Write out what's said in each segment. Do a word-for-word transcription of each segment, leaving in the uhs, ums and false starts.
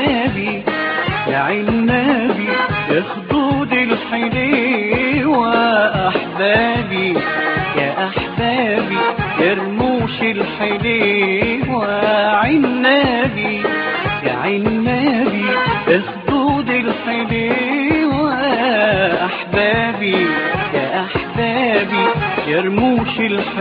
عنابي يا عنابي يا خدود الحليوة أحبابي يا أحبابي يا رموش الحليوة عنابي يا عنابي يا خدود الحليوة أحبابي يا أحبابي يا رموش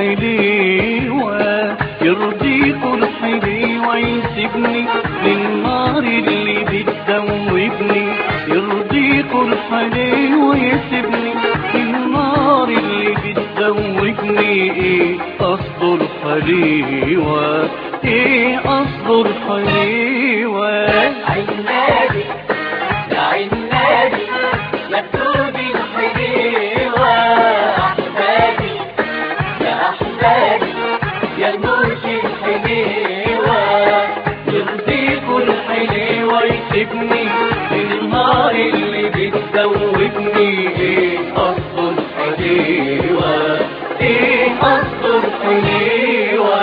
الحليوة يرضيكوا الحليوة يسيبني للنار اللي بتدوبني يرضيكوا الحليوة يسيبني للنار اللي بتدوبني ايه قصد الحليوة ايه قصد الحليوة عنابي يا عنابي يا خدود الحليوة أحبابي يا أحبابي يا رموش الحليوة يرضيكوا الحليوة يسيبني للنار اللي بتدوبني ايه قصد الحليوة ايه قصد الحليوة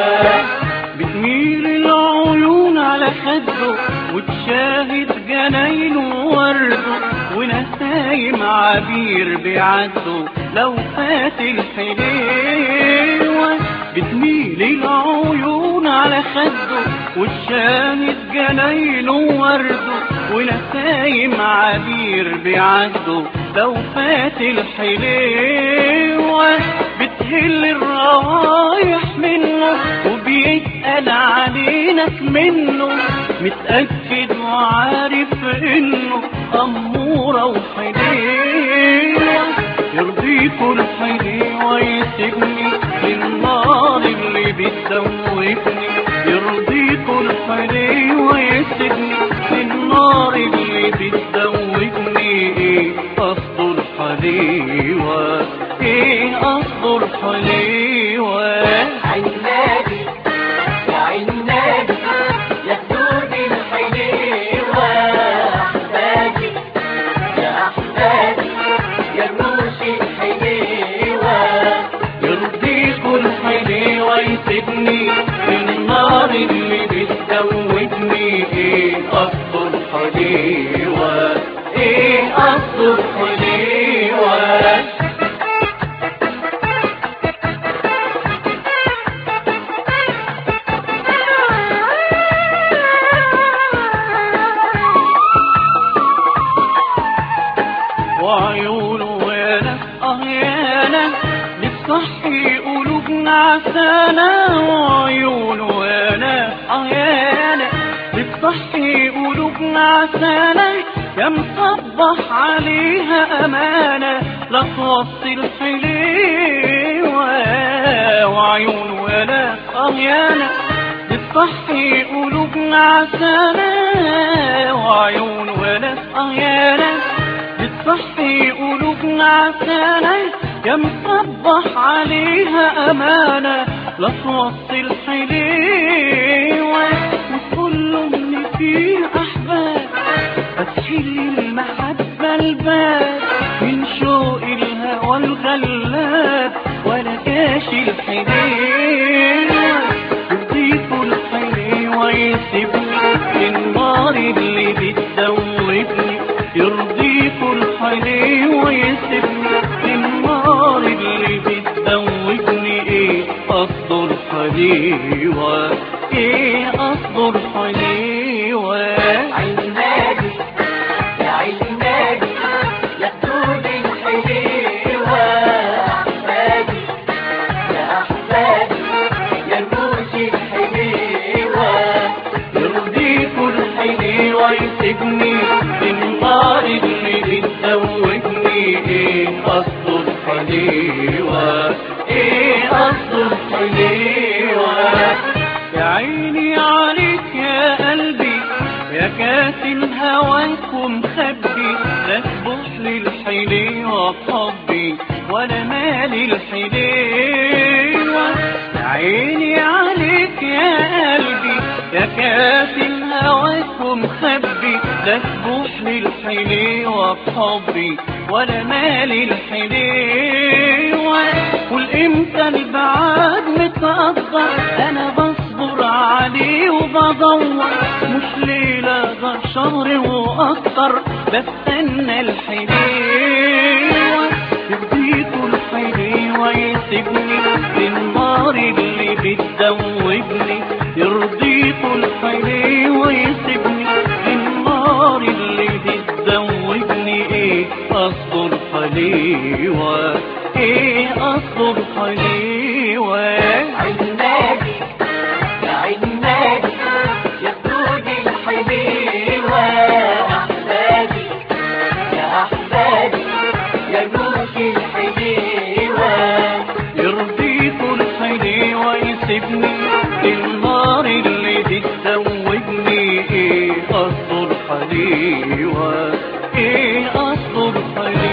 بتميل العيون على خده وتشاهد جناينه وورده ونسايم عبير بيعدوا لو فات الحليوة بتميل العيون على خده وتشاهد جناينه وورده ونسايم عبير بيعدوا لو فات الحليوة بتهل الروايح منه وبيتقل علينك منه متأكد وعارف انه أمورة وحليوة يرضيكوا الحليوة يسيبني للنار اللي بتدوبني يرضيكوا الحليوة يسيبني للنار اللي بتدوبني ايه قصد الحليوة ايه قصد الحليوة عنابي يا عنابي يا خدود الحليوة أحبابي يا أحبابي يا رموش الحليوة يرضيكوا الحليوة يسيبني للنار اللي بتدوبني ايه قصد الحليوة ايه قصد الحليوة وعيونه وانا اه يانا بتصحي قلوبنا عسانا وعيونه وانا اه يانا بتصحي قلوبنا عسانا يا مصبح عليها امانه لا توصي الحليوه وعيونه وانا اه يانا بتصحي قلوبنا عسانا وعيونه وانا اه يانا بتصحي قلوبنا عسانا يا مصبح عليها أمانة لا توصي الحليوة وتقول له إن في أحباب فتحل المحبة الباب من شوق الهوى الغلاب ولا كاشي الحليوة يضيفوا الحليوة يسيبني النار اللي بتدوبني يرضيكوا الحليوة يسيبني للنار اللي بتدوبني ايه قصد الحليوة ايه قصد الحليوة عنابي يا عنابي يا خدود الحليوة أحبابي يا أحبابي يا رموش الحليوة يرضيكوا الحليوة يسيبني للنار اللي بتدوبني ايه قصد الحليوة ايه قصد الحليوة يا عيني عليك يا قلبي يا كاتم هواك ومخبي لا تبص للحليوة بحبي ولا مالي الحليوة يا عيني عليك يا قلبي يا كاتم هواك ومخبي لا تبوح للحليوة بحبي ولا مالي الحليوة قول امتى البعاد متقدر انا بصبر عليه وبدور مش ليلة غير شهر واكتر بستنى الحليوة يرضيكوا الحليوة يسيبني للنار اللي بتدوبني يرضيكوا الحليوة يسيبني للنار اللي بتدوبني ايه اصل الحليوة ايه اصل الحليوة عنادي يا عنادي يا خدود الحليوة أحبابي يا أحبابي يا جوش الحليوة يرضيكوا الحليوة يسيبني للنار اللي بتدوبني ايه اصل الحليوة ايه اصل الحليوة